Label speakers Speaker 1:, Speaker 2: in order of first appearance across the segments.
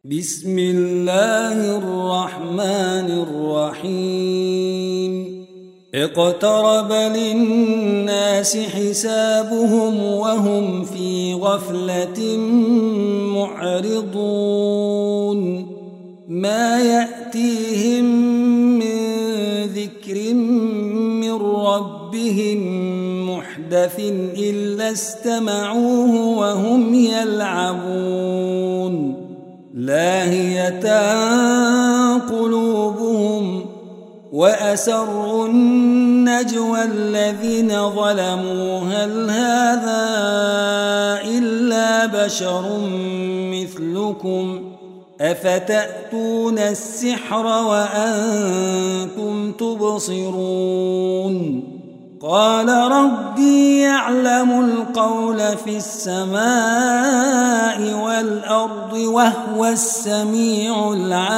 Speaker 1: بسم الله الرحمن الرحيم اقترب للناس حسابهم وهم في غفلة معرضون ما يأتيهم من ذكر من ربهم محدث إلا استمعوه وهم يلعبون لاهية قلوبهم وأسروا النجوى الذين ظلموا هل هذا إلا بشر مثلكم أفتأتون السحر وأنتم تبصرون قال ربي يعلم القول في السماء والأرض وهو السميع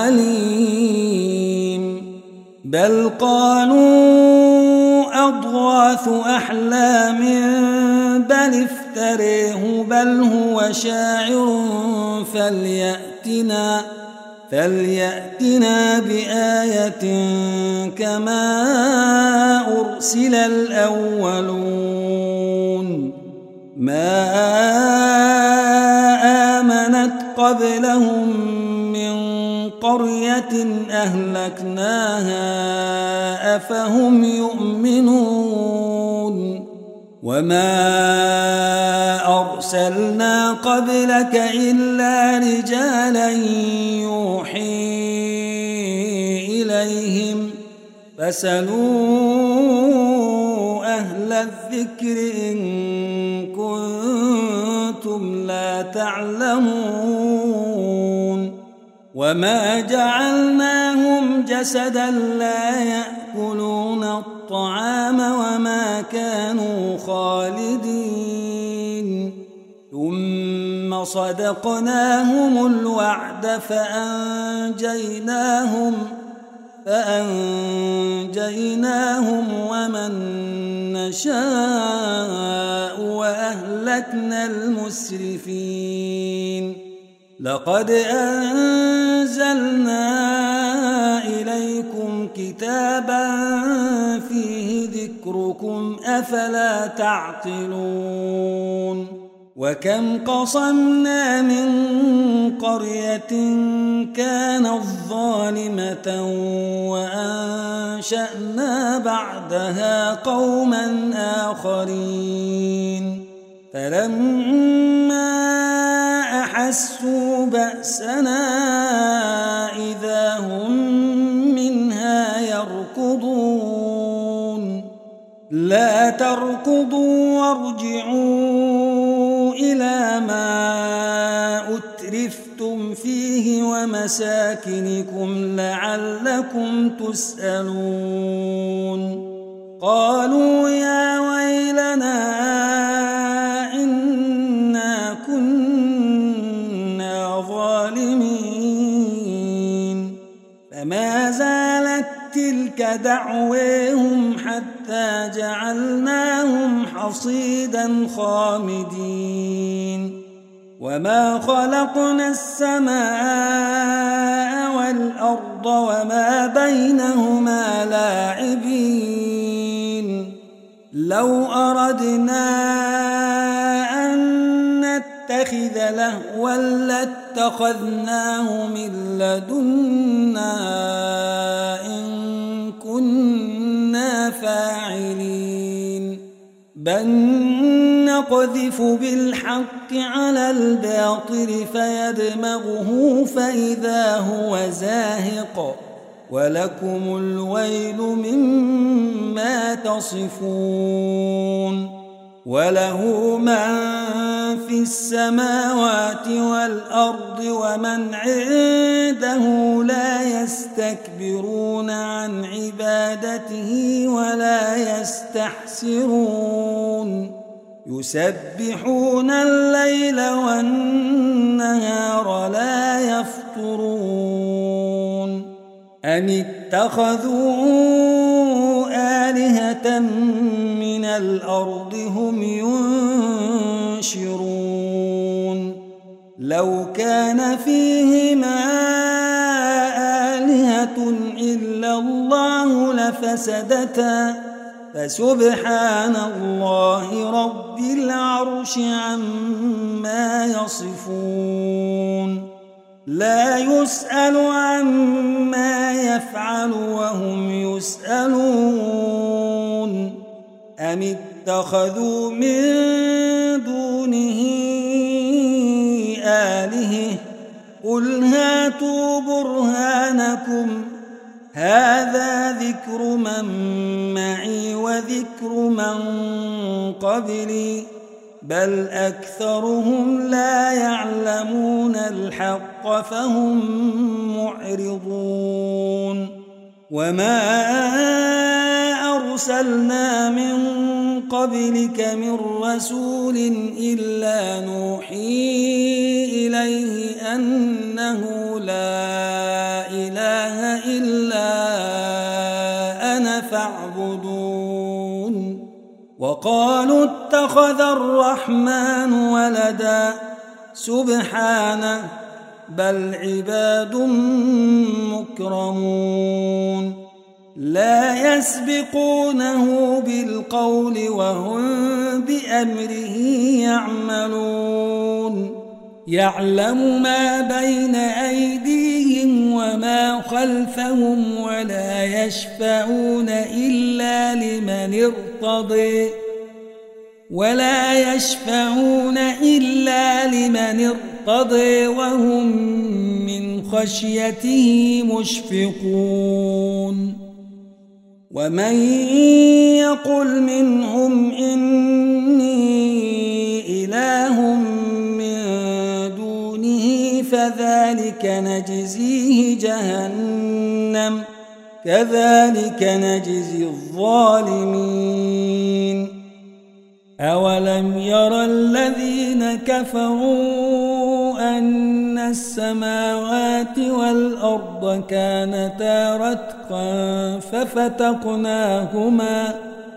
Speaker 1: العليم بل قالوا أضغاث أحلام بل افتريه بل هو شاعر فليأتنا بآية كما أرسل الأولون ما آمنت قبلهم من قرية أهلكناها أفهم يؤمنون وما أرسلنا قبلك إلا رجالا يوحي إليهم فاسألوا أهل الذكر إن كنتم لا تعلمون وما جعلناهم جسدا لا يأكلون الطعام وما كانوا خالدين ثم صدقناهم الوعد فأنجيناهم ومن نشاء وأهلكنا المسرفين لقد أنزلنا إليكم كتابا فيه ذكركم أفلا تعقلون وكم قصمنا من قرية كانت ظالمة وأنشأنا بعدها قوما آخرين فلما أحسوا بأسنا إذا هم منها يركضون لا تركضوا وارجعوا إلى ما أترفتم فيه ومساكنكم لعلكم تسألون قالوا يا ويلنا إنا كنا ظالمين فما زالت تلك دعويهم حتى جعلناهم حصيدا خامدين وما خلقنا السماء والأرض وما بينهما لاعبين لو أردنا أن نتخذ لهوا لاتخذناه من لدنا إن كنا فاعلين بل نقذف بالحق على الباطل فيدمغه فإذا هو زاهق ولكم الويل مما تصفون وله من في السماوات والأرض ومن عنده لا يستكبرون عن عبادته ولا يستحسرون يسبحون الليل والنهار لا يفترون أم اتخذوا آلهة من الأرض هم ينشرون لو كان فيهما فسدتا فسبحان الله رب العرش عما يصفون لا يسأل عما يفعل وهم يسألون أم اتخذوا من دونه آلهة قل هاتوا برهانكم هذا ذكر من معي وذكر من قبلي بل أكثرهم لا يعلمون الحق فهم معرضون وما أرسلنا من قبلك من رسول إلا نوحي إليه أنه لا إله إلا أنا فاعبدون وقالوا اتخذ الرحمن ولدا سبحانه بل عباد مكرمون لا يسبقونه بالقول وهم بأمره يعملون يعلم ما بين أيديهم وما خلفهم ولا يشفعون إلا لمن ارتضى وهم من خشيته مشفقون ومن يقل منهم إني إله من دونه فذلك نجزيه جهنم كذلك نجزي الظالمين أولم يرى الذين كفروا أن السماوات والأرض كانتا رتقا ففتقناهما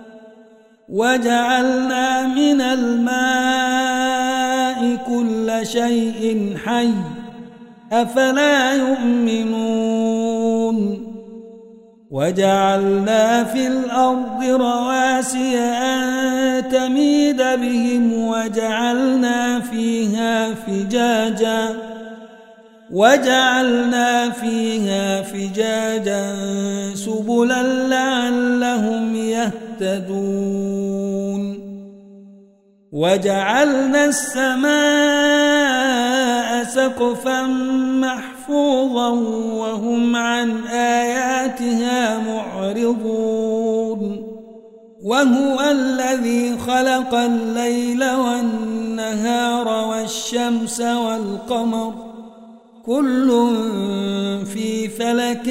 Speaker 1: وجعلنا من الماء كل شيء حي أفلا يؤمنون وجعلنا في الأرض رواسي أن تميد بهم وجعلنا فيها فجاجا سبلا لعلهم يهتدون وجعلنا السماء سقفا محفوظا وهم عن آياتها معرضون وهو الذي خلق الليل والنهار والشمس والقمر كل في فلك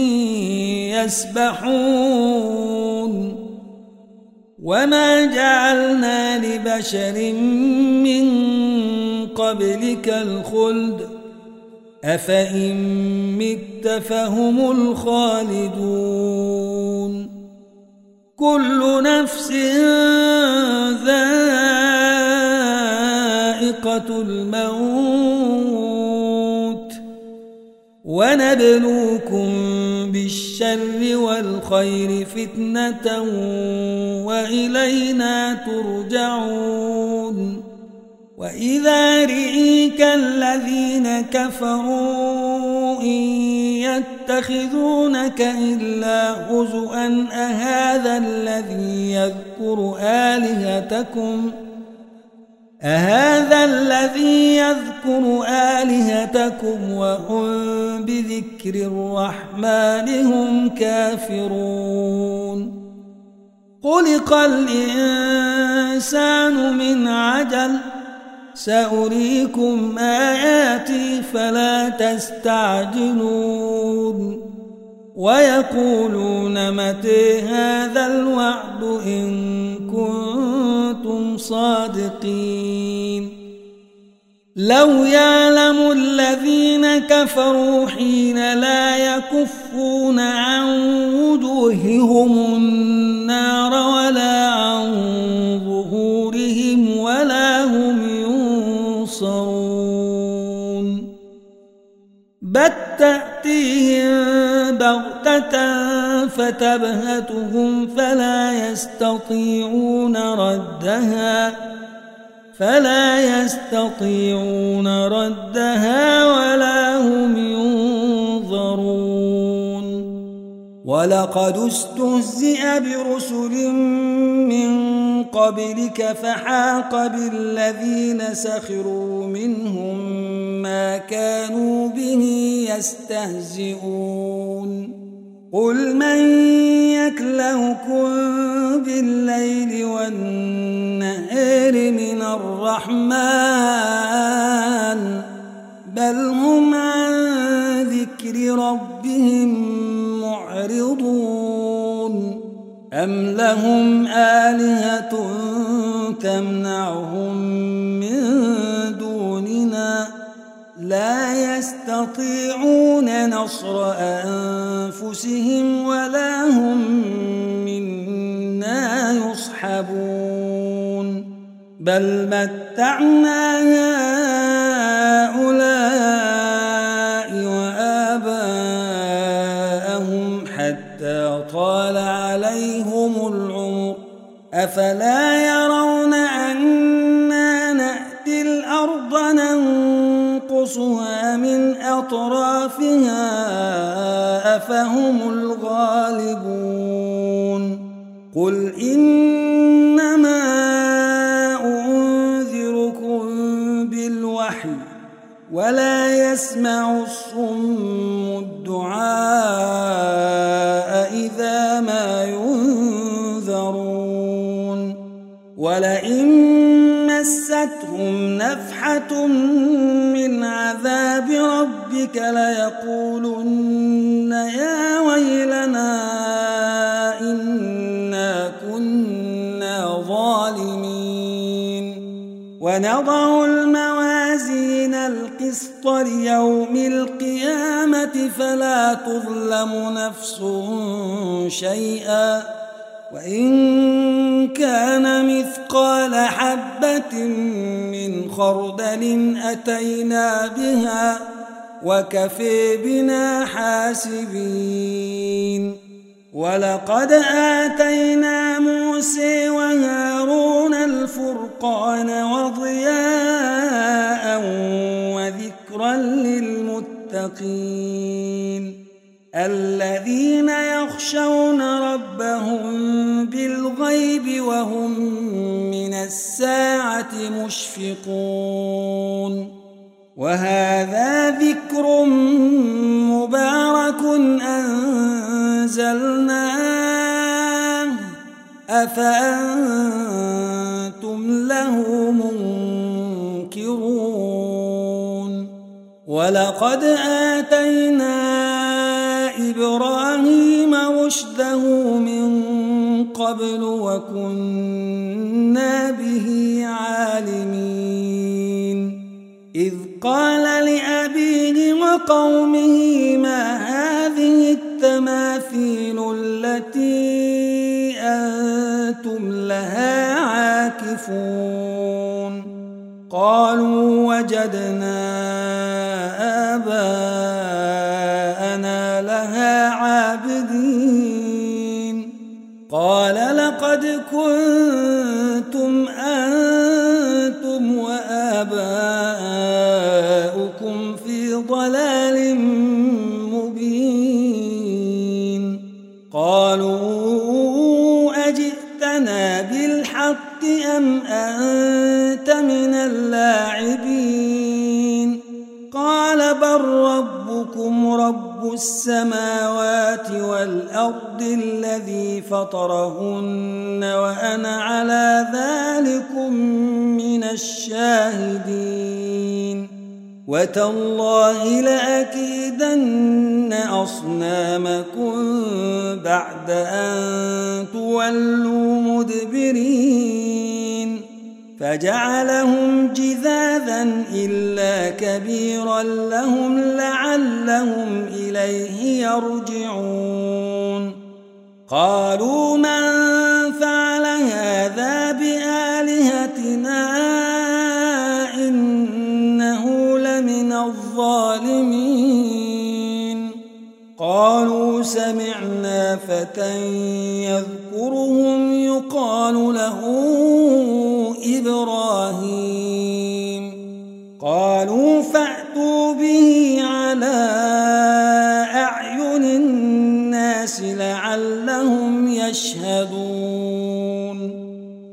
Speaker 1: يسبحون وما جعلنا لبشر من قبلك الخلد أفإن مت فهم الخالدون كل نفس ذائقة الموت ونبلوكم بالشر والخير فتنة وإلينا ترجعون وإذا رئيك الذين كفروا إن يتخذونك إلا هزؤا أهذا الذي يذكر آلهتكم وهم بذكر الرحمن هم كافرون خلق الإنسان من عجل سأريكم آياتي فلا تستعجلون ويقولون متى هذا الوعد إن كنتم صادقين لو يعلم الذين كفروا حين لا يكفون عن وجوههم النار ولا عن ظهورهم ولا هم ينصرون بل تأتيهم بغتة فتبهتهم فلا يستطيعون ردها ولا هم ينظرون. ولقد استهزئ برسل من قبلك فحاق بالذين سخروا منهم ما كانوا به يستهزئون. قل من يكلؤكم بالليل والنهار من الرحمن بل هم عن ذكر ربهم معرضون. أم لهم آلهة تمنعهم من دوننا لا يستطيعون نصر أنفسهم ولا هم منا يصحبون. بل متعنا هؤلاء وآباءهم حتى طال عليهم العمر أفلا يرون أنا نأتي الأرض ننقصها من أطرافها أفهم الغالبون. قل إنما أنذركم بالوحي ولا يسمع الصم الدعاء إذا ما ينذرون. ولئن مستهم نفحة من عذاب ربك ليقولن يا ويلنا إنا كنا ظالمين. ونضع الموازين القسط ليوم القيامة فلا تظلم نفس شيئا وإن كان مثقال حبة من خردل أتينا بها وكفى بنا حاسبين. ولقد آتينا موسى وهارون الفرقان وضياء وذكرا للمتقين الذين يخشون ربهم بالغيب وهم من الساعة مشفقون. وهذا ذكر مبارك أنزلناه أفأنتم له منكرون. ولقد آتينا إبراهيم رشده من قبل وكنا به عالمين. إذ قال لأبيه وقومه ما هذه التماثيل التي أنتم لها عاكفون. قالوا وجدنا آباءنا لها عابدين. قال لقد كنتم أنتم وآباؤكم في ضلال مبين. قالوا أجئتنا بالحق أم أنت من اللاعبين. قال بل ربكم رب السماوات والأرض الذي فطرهن وأنا على ذلكم من الشاهدين. وتالله لأكيدن أصنامكم بعد أن تولوا مدبرين. فجعلهم جذاذا إلا كبيرا لهم لعلهم إليه يرجعون. قالوا من فعل هذا بآلهتنا إنه لمن الظالمين. قالوا سمعنا فتى يذكرهم يقال له إبراهيم قالوا فأتوا به على أعين الناس لعلهم يشهدون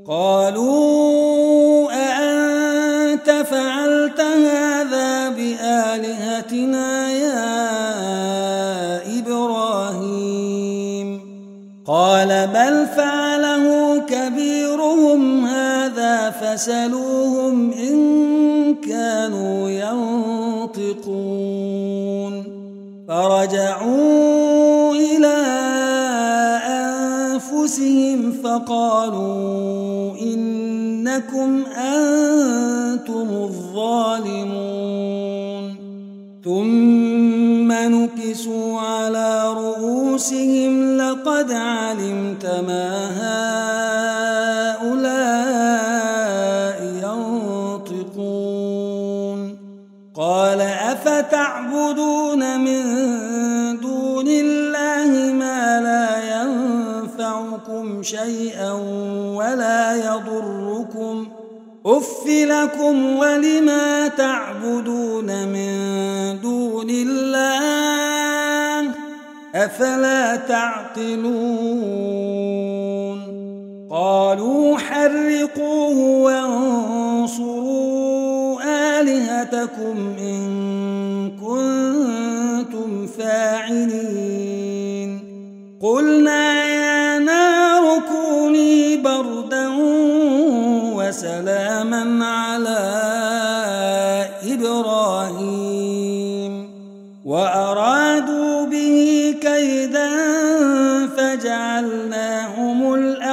Speaker 1: قالوا أأنت فعلت هذا بآلهتنا يا إبراهيم قال بل فعله كبيرهم هذا فسلوهم إن كانوا ينطقون فرجعوا إلى أنفسهم فقالوا إنكم أنتم الظالمون ثم نكسوا على رؤوسهم لقد علمت ما هؤلاء ينطقون قال أفتعبدون من دون الله ما لا ينفعكم شيئا ولا يضركم أف لكم ولما تعبدون من دون الله أفلا تعقلون قالوا حرقوه وانصروا آلهتكم إن كنتم فاعلين قلنا يا نار كوني بردا وسلاما على إبراهيم وأرادوا به كيدا فجعلناهم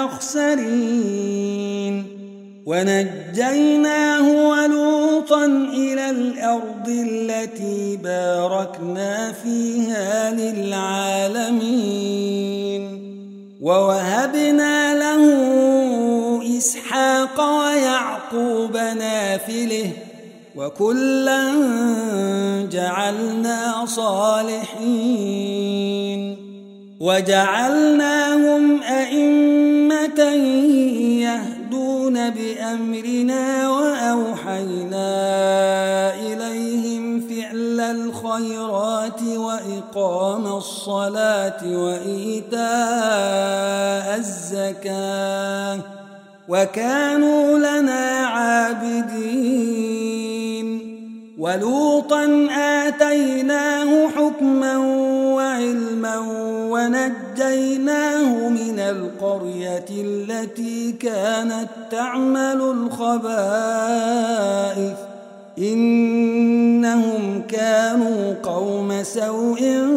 Speaker 1: الأخسرين ونجيناه ولوطا إلى الأرض التي باركنا فيها للعالمين ووهبنا له إسحاق ويعقوب نافله وكلا جعلنا صالحين وجعلناهم أئمة يهدون بأمرنا وأوحينا إليهم فعل الخيرات وإقام الصلاة وإيتاء الزكاة وكانوا لنا عابدين ولوطا آتيناه حكما وعلما ونجيناه من القرية التي كانت تعمل الخبائث إنهم كانوا قوم سوء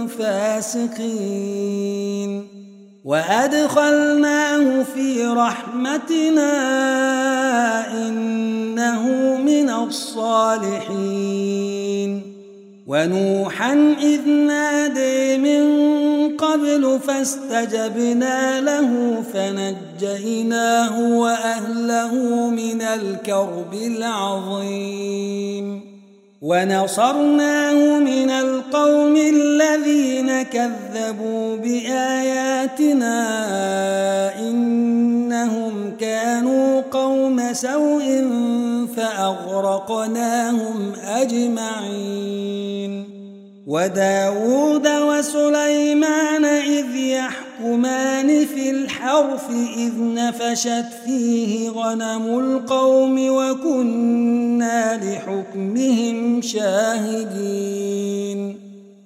Speaker 1: فاسقين وأدخلناه في رحمتنا إنه من الصالحين ونوحا إذ نادي من قبل فاستجبنا له فنجيناه وأهله من الكرب العظيم ونصرناه من القوم الذين كذبوا بآياتنا إنهم كانوا قوم سوء فأغرقناهم أجمعين وداود وسليمان إذ يحكمان في الحرث إذ نفشت فيه غنم القوم وكنا لحكمهم شاهدين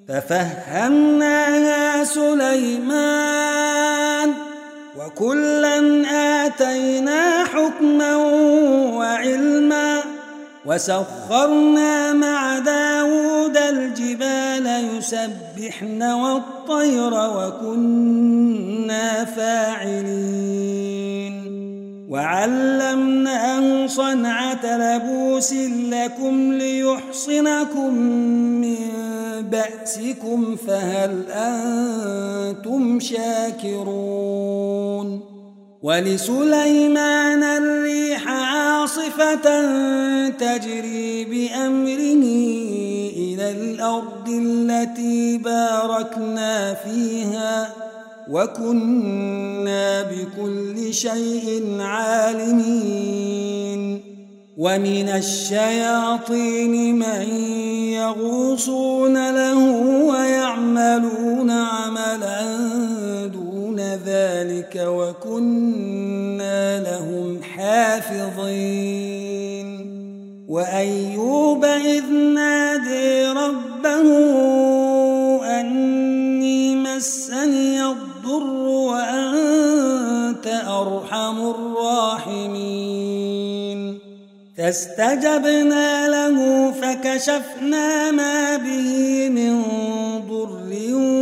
Speaker 1: ففهمناها سليمان وكلا آتينا حكما وعلما وسخرنا مع داود الجبال يسبحن والطير وكنا فاعلين وعلمناه صنعة لبوس لكم ليحصنكم من بأسكم فهل أنتم شاكرون ولسليمان الريح عاصفة تجري بأمره إلى الأرض التي باركنا فيها وكنا بكل شيء عالمين ومن الشياطين من يغوصون له ويعملون عملا دون ذلك وكنا لهم حافظين وأيوب إذ نادي ربه أني مسني الضر وأنت أرحم الراحمين فاستجبنا له فكشفنا ما به من ضر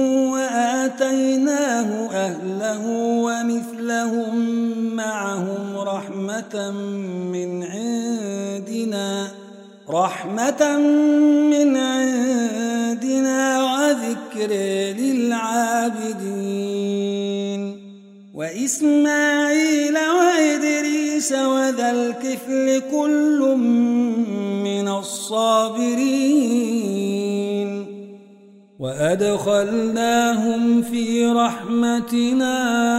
Speaker 1: وآتيناه أهله ومثلهم معهم رحمة من عندنا وذكر للعابدين وإسماعيل وإدريس وذا الكفل كل من الصابرين وأدخلناهم في رحمتنا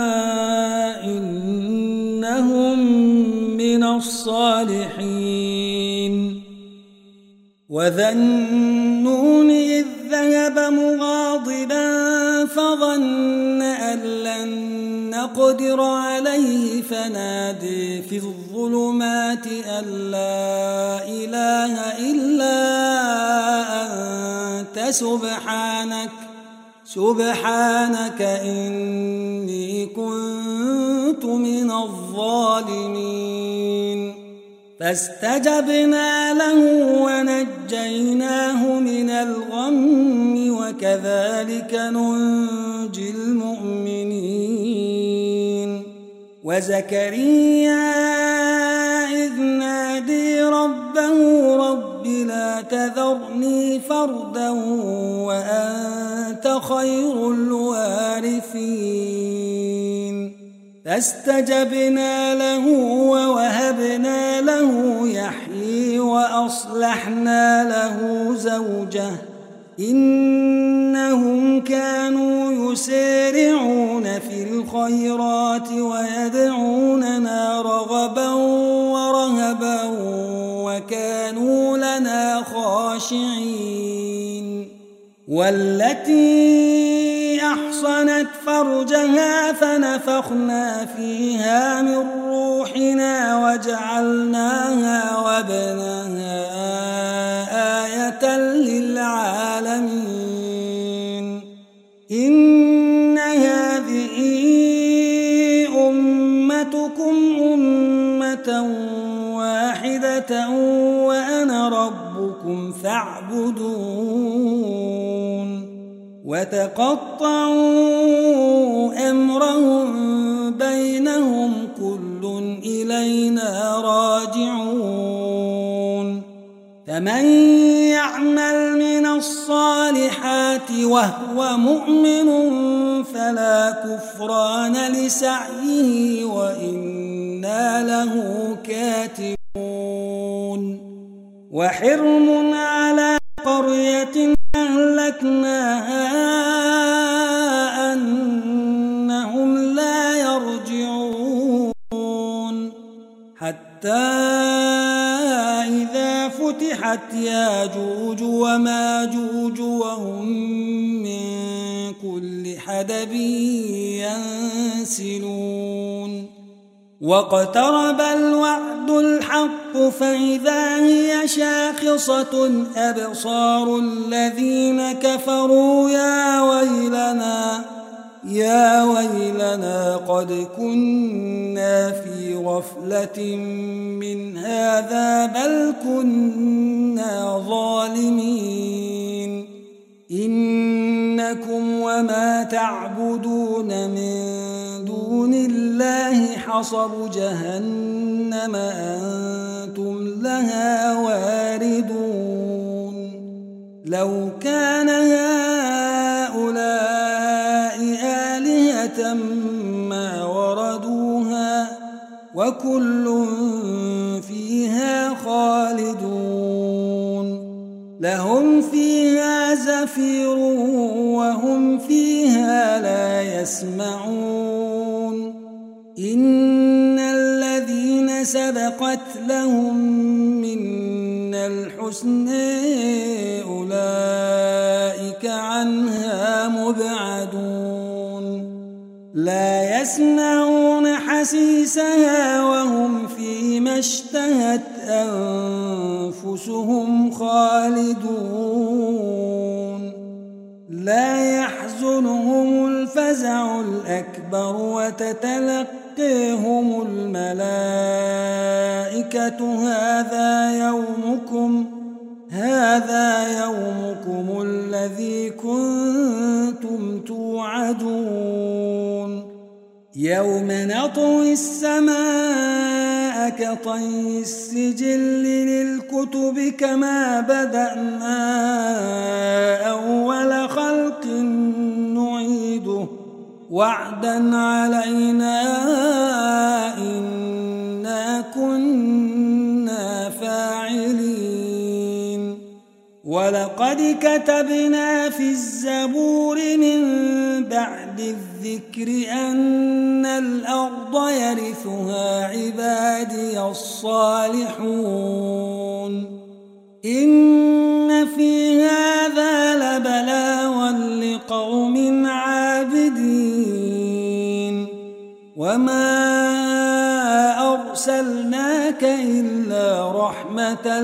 Speaker 1: إنهم من الصالحين وذا النون إذ ذهب مغاضبا فظن أن لن نقدر عليه فنادي في الظلمات أن لا إله إلا أنت سبحانك إني كنت من الظالمين فاستجبنا له ونجيناه من الغم وكذلك ننجي المؤمنين وزكريا إذ نادي ربه رب لا تذرني فردا وأنت خير الوارثين فاستجبنا له ووهبنا له يحيي وأصلحنا له زوجه إنهم كانوا يسارعون في الخيرات ويدعوننا رغبا ورهبا وكانوا لنا خاشعين والتي أحصنت فرجها فنفخنا فيها من روحنا وجعلناها وابنها آية للعالمين إن هذه أمتكم أمة واحدة وأنا ربكم فاعبدون وتقطعوا أمرهم بينهم كل إلينا راجعون فمن يعمل من الصالحات وهو مؤمن فلا كفران لسعيه وإنا له كاتبون وحرم على قرية أهلكناها أنهم لا يرجعون حتى إذا فتحت ياجوج وماجوج وهم من كل حدب ينسلون واقترب الوعد الحق فإذا هي شاخصة أبصار الذين كفروا يا ويلنا قد كنا في غفلة من هذا بل كنا ظالمين إنكم وما تعبدون من دون الله حصب جهنم أنتم لها واردون لو كان هؤلاء آلهة ما وردوها وكل فيها خالدون لهم فيها زفير وهم فيها لا يسمعون إن الذين سبقت لهم منا الحسنى أولئك عنها مبعدون لا يسمعون حسيسها وهم فيما اشتهت أنفسهم خالدون لا يحزنهم الفزع الأكبر وتتلقيهم الملائكة هذا يومكم الذي كنتم توعدون يوم نطوي السماء كطي السجل للكتب كما بدأنا أول خلق نعيده وعدا علينا إنا كنا فاعلين ولقد كتبنا في الزبور من بعد الذكر أن الأرض يرثها عبادي الصالحون إن في هذا لبلاغا لقوم عابدين وما أرسلناك إلا رحمة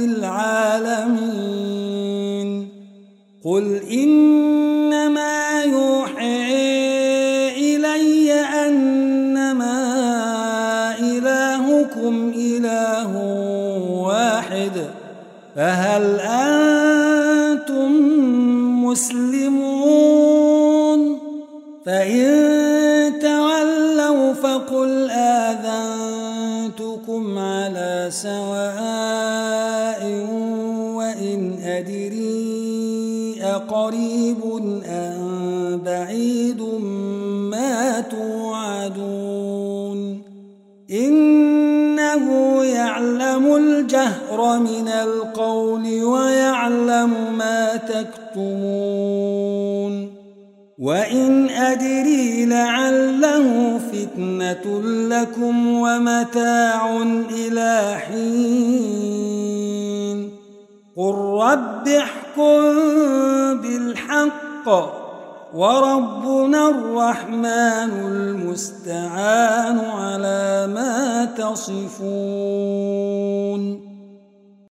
Speaker 1: للعالمين قل إنما يوحي إلي أنما إلهكم إله واحد فهل أنتم مسلمون فإن تولوا فقل آذنتكم على سواء وإن أدري أقريب أم بعيد ما توعدون إنه يعلم الجهر من القول ويعلم ما تكتمون وإن أدري لعله فتنة لكم ومتاع إلى حين قل رب احكم بالحق وربنا الرحمن المستعان على ما تصفون